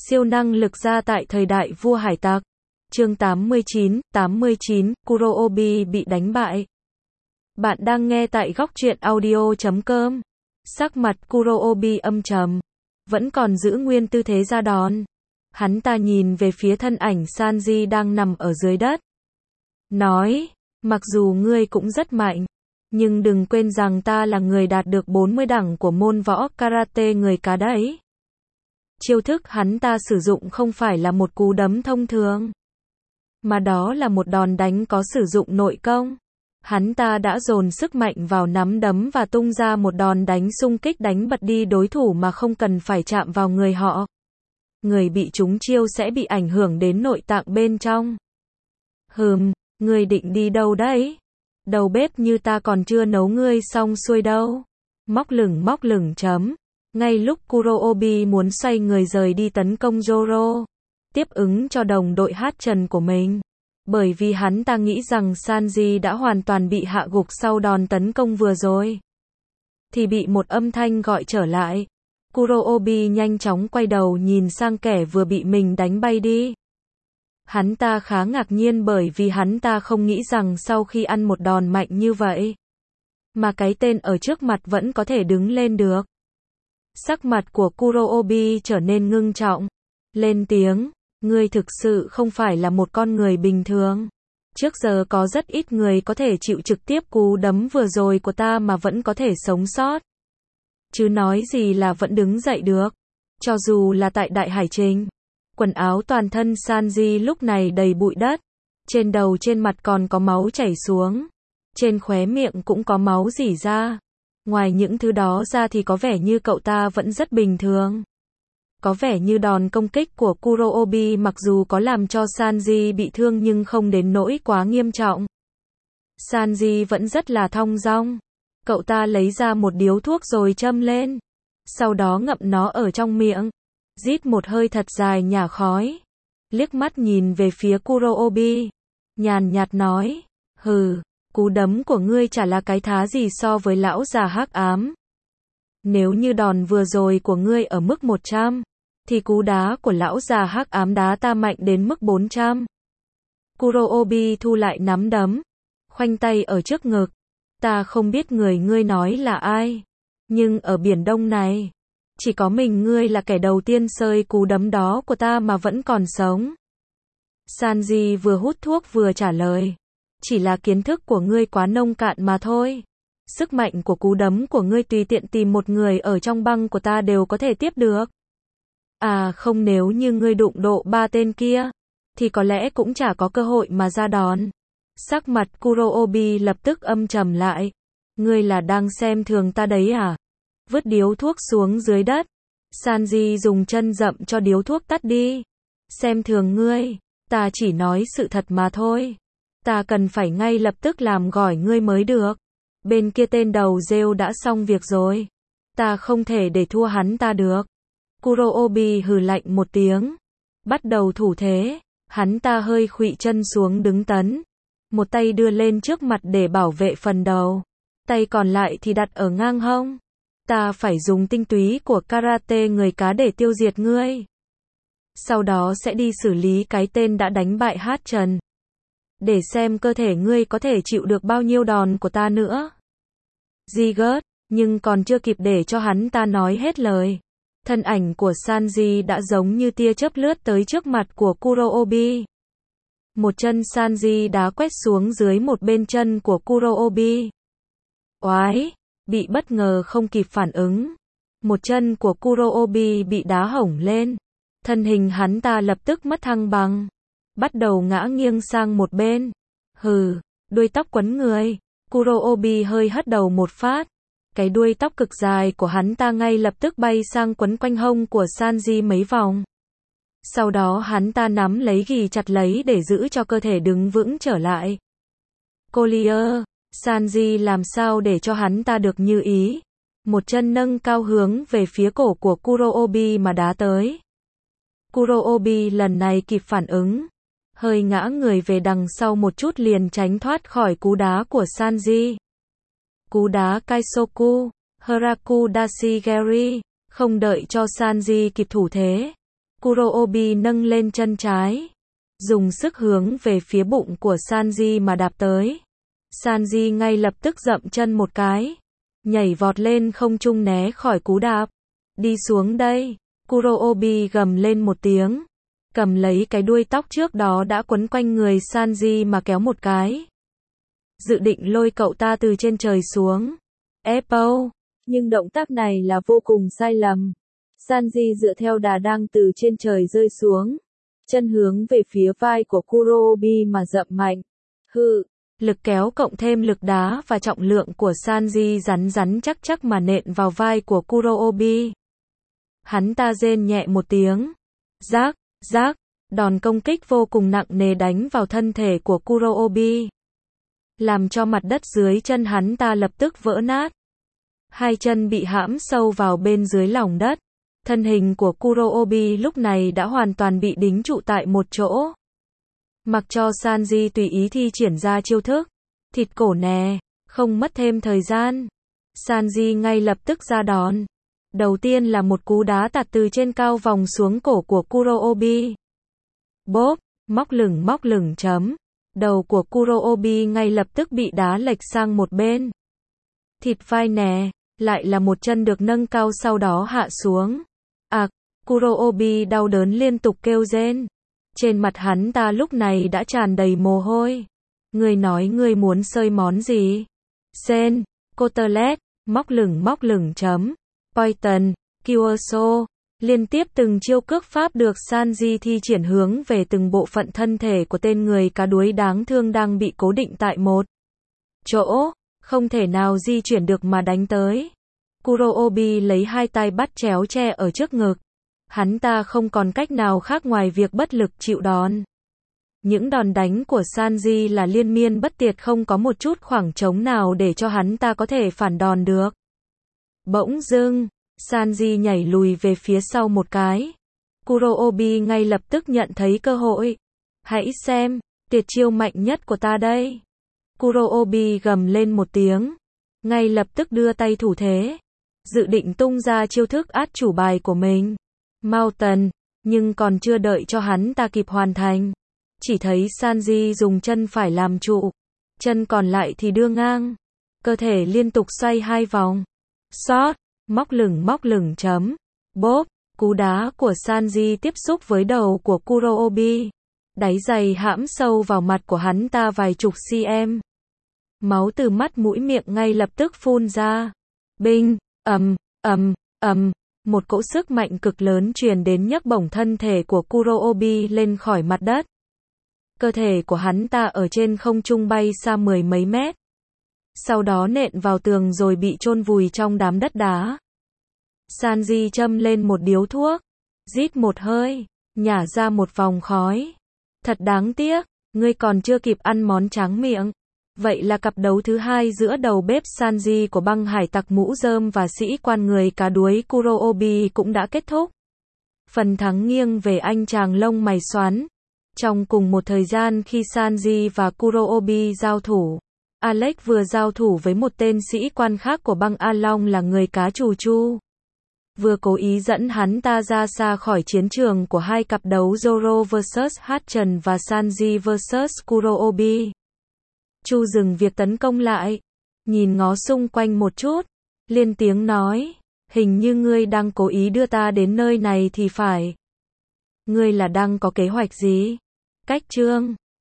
Siêu năng lực gia tại thời đại vua hải tặc. Chương 89, Kurobi bị đánh bại. Bạn đang nghe tại góc truyện audio.com. Sắc mặt Kurobi âm trầm, vẫn còn giữ nguyên tư thế ra đòn. Hắn ta nhìn về phía thân ảnh Sanji đang nằm ở dưới đất. Nói, mặc dù ngươi cũng rất mạnh, nhưng đừng quên rằng ta là người đạt được 40 đẳng của môn võ karate người cá đấy. Chiêu thức hắn ta sử dụng không phải là một cú đấm thông thường, mà đó là một đòn đánh có sử dụng nội công. Hắn ta đã dồn sức mạnh vào nắm đấm và tung ra một đòn đánh xung kích đánh bật đi đối thủ mà không cần phải chạm vào người họ. Người bị trúng chiêu sẽ bị ảnh hưởng đến nội tạng bên trong. Ngươi định đi đâu đấy? Đầu bếp như ta còn chưa nấu ngươi xong xuôi đâu. Móc lửng chấm. Ngay lúc Kurobi muốn xoay người rời đi tấn công Zoro, tiếp ứng cho đồng đội hát trần của mình. Bởi vì hắn ta nghĩ rằng Sanji đã hoàn toàn bị hạ gục sau đòn tấn công vừa rồi, thì bị một âm thanh gọi trở lại. Kurobi nhanh chóng quay đầu nhìn sang kẻ vừa bị mình đánh bay đi. Hắn ta khá ngạc nhiên bởi vì hắn ta không nghĩ rằng sau khi ăn một đòn mạnh như vậy, mà cái tên ở trước mặt vẫn có thể đứng lên được. Sắc mặt của Kurobi trở nên ngưng trọng, lên tiếng, ngươi thực sự không phải là một con người bình thường. Trước giờ có rất ít người có thể chịu trực tiếp cú đấm vừa rồi của ta mà vẫn có thể sống sót. Chứ nói gì là vẫn đứng dậy được. Cho dù là tại Đại Hải Trình, quần áo toàn thân Sanji lúc này đầy bụi đất. Trên đầu trên mặt còn có máu chảy xuống. Trên khóe miệng cũng có máu rỉ ra. Ngoài những thứ đó ra thì có vẻ như cậu ta vẫn rất bình thường. Có vẻ như đòn công kích của Kurobi mặc dù có làm cho Sanji bị thương nhưng không đến nỗi quá nghiêm trọng. Sanji vẫn rất là thong dong. Cậu ta lấy ra một điếu thuốc rồi châm lên. Sau đó ngậm nó ở trong miệng. Rít một hơi thật dài nhả khói. Liếc mắt nhìn về phía Kurobi. Nhàn nhạt nói. Cú đấm của ngươi chả là cái thá gì so với lão già hắc ám. Nếu như đòn vừa rồi của ngươi ở mức 100, thì cú đá của lão già hắc ám đá ta mạnh đến mức 400. Kurobi thu lại nắm đấm, khoanh tay ở trước ngực. Ta không biết người ngươi nói là ai, nhưng ở Biển Đông này, chỉ có mình ngươi là kẻ đầu tiên sơi cú đấm đó của ta mà vẫn còn sống. Sanji vừa hút thuốc vừa trả lời. Chỉ là kiến thức của ngươi quá nông cạn mà thôi. Sức mạnh của cú đấm của ngươi tùy tiện tìm một người ở trong băng của ta đều có thể tiếp được. À không, nếu như ngươi đụng độ 3 tên kia, thì có lẽ cũng chả có cơ hội mà ra đòn. Sắc mặt Kurobi lập tức âm trầm lại. Ngươi là đang xem thường ta đấy à? Vứt điếu thuốc xuống dưới đất. Sanji dùng chân dậm cho điếu thuốc tắt đi. Xem thường ngươi, ta chỉ nói sự thật mà thôi. Ta cần phải ngay lập tức làm gỏi ngươi mới được. Bên kia tên đầu rêu đã xong việc rồi. Ta không thể để thua hắn ta được. Kurobi hừ lạnh một tiếng. Bắt đầu thủ thế. Hắn ta hơi khuỵu chân xuống đứng tấn. Một tay đưa lên trước mặt để bảo vệ phần đầu. Tay còn lại thì đặt ở ngang hông. Ta phải dùng tinh túy của karate người cá để tiêu diệt ngươi. Sau đó sẽ đi xử lý cái tên đã đánh bại Hát Trần. Để xem cơ thể ngươi có thể chịu được bao nhiêu đòn của ta nữa. Ziggert, nhưng còn chưa kịp để cho hắn ta nói hết lời. Thân ảnh của Sanji đã giống như tia chớp lướt tới trước mặt của Kurobi. Một chân Sanji đá quét xuống dưới một bên chân của Kurobi. Oái, bị bất ngờ không kịp phản ứng. Một chân của Kurobi bị đá hỏng lên. Thân hình hắn ta lập tức mất thăng bằng. Bắt đầu ngã nghiêng sang một bên. Đuôi tóc quấn người. Kurobi hơi hất đầu một phát. Cái đuôi tóc cực dài của hắn ta ngay lập tức bay sang quấn quanh hông của Sanji mấy vòng. Sau đó hắn ta nắm lấy ghì chặt lấy để giữ cho cơ thể đứng vững trở lại. Collier, Sanji làm sao để cho hắn ta được như ý. Một chân nâng cao hướng về phía cổ của Kurobi mà đá tới. Kurobi lần này kịp phản ứng. Hơi ngã người về đằng sau một chút liền tránh thoát khỏi cú đá của Sanji. Cú đá Kaisoku, Haraku Dashigiri, không đợi cho Sanji kịp thủ thế. Kurobi nâng lên chân trái, dùng sức hướng về phía bụng của Sanji mà đạp tới. Sanji ngay lập tức dậm chân một cái, nhảy vọt lên không trung né khỏi cú đạp. Đi xuống đây, Kurobi gầm lên một tiếng, cầm lấy cái đuôi tóc trước đó đã quấn quanh người Sanji mà kéo một cái. Dự định lôi cậu ta từ trên trời xuống. Apple. Nhưng động tác này là vô cùng sai lầm. Sanji dựa theo đà đang từ trên trời rơi xuống, chân hướng về phía vai của Kurobi mà dậm mạnh. Hừ, lực kéo cộng thêm lực đá và trọng lượng của Sanji rắn rắn chắc chắc mà nện vào vai của Kurobi. Hắn ta rên nhẹ một tiếng. Rác, rác, đòn công kích vô cùng nặng nề đánh vào thân thể của Kurobi, làm cho mặt đất dưới chân hắn ta lập tức vỡ nát. Hai chân bị hãm sâu vào bên dưới lòng đất. Thân hình của Kurobi lúc này đã hoàn toàn bị đính trụ tại một chỗ. Mặc cho Sanji tùy ý thi triển ra chiêu thức thịt cổ nè, không mất thêm thời gian, Sanji ngay lập tức ra đòn. Đầu tiên là một cú đá tạt từ trên cao vòng xuống cổ của Kurobi. Bốp, móc lửng chấm. Đầu của Kurobi ngay lập tức bị đá lệch sang một bên. Thịt vai nè, lại là một chân được nâng cao sau đó hạ xuống. Kurobi đau đớn liên tục kêu rên. Trên mặt hắn ta lúc này đã tràn đầy mồ hôi. Ngươi nói ngươi muốn xơi món gì? Sen, Cotlet, móc lửng chấm. Poison, Kyuso. Liên tiếp từng chiêu cước pháp được Sanji thi triển hướng về từng bộ phận thân thể của tên người cá đuối đáng thương đang bị cố định tại một chỗ, không thể nào di chuyển được mà đánh tới. Kurobi lấy hai tay bắt chéo che ở trước ngực. Hắn ta không còn cách nào khác ngoài việc bất lực chịu đòn. Những đòn đánh của Sanji là liên miên bất tiệt, không có một chút khoảng trống nào để cho hắn ta có thể phản đòn được. Bỗng dưng, Sanji nhảy lùi về phía sau một cái. Kurobi ngay lập tức nhận thấy cơ hội. Hãy xem, tuyệt chiêu mạnh nhất của ta đây. Kurobi gầm lên một tiếng, ngay lập tức đưa tay thủ thế, dự định tung ra chiêu thức át chủ bài của mình. Mountain, nhưng còn chưa đợi cho hắn ta kịp hoàn thành, chỉ thấy Sanji dùng chân phải làm trụ, chân còn lại thì đưa ngang, cơ thể liên tục xoay hai vòng. Shot, móc lửng chấm. Bốp, cú đá của Sanji tiếp xúc với đầu của Kurobi, đáy giày hãm sâu vào mặt của hắn ta vài chục cm. Máu từ mắt mũi miệng ngay lập tức phun ra. Binh, một cỗ sức mạnh cực lớn truyền đến nhấc bổng thân thể của Kurobi lên khỏi mặt đất. Cơ thể của hắn ta ở trên không trung bay xa mười mấy mét. Sau đó nện vào tường rồi bị chôn vùi trong đám đất đá. Sanji châm lên một điếu thuốc, rít một hơi, nhả ra một vòng khói. Thật đáng tiếc, ngươi còn chưa kịp ăn món tráng miệng. Vậy là cặp đấu thứ hai giữa đầu bếp Sanji của băng hải tặc mũ rơm và sĩ quan người cá đuối Kurobi cũng đã kết thúc. Phần thắng nghiêng về anh chàng lông mày xoắn. Trong cùng một thời gian khi Sanji và Kurobi giao thủ, Alex vừa giao thủ với một tên sĩ quan khác của băng A Long là người cá Chù Chu. Vừa cố ý dẫn hắn ta ra xa khỏi chiến trường của hai cặp đấu Zoro vs Hachchen và Sanji vs Kurobi. Chu dừng việc tấn công lại, nhìn ngó xung quanh một chút, lên tiếng nói, hình như ngươi đang cố ý đưa ta đến nơi này thì phải. Ngươi là đang có kế hoạch gì? Cách chương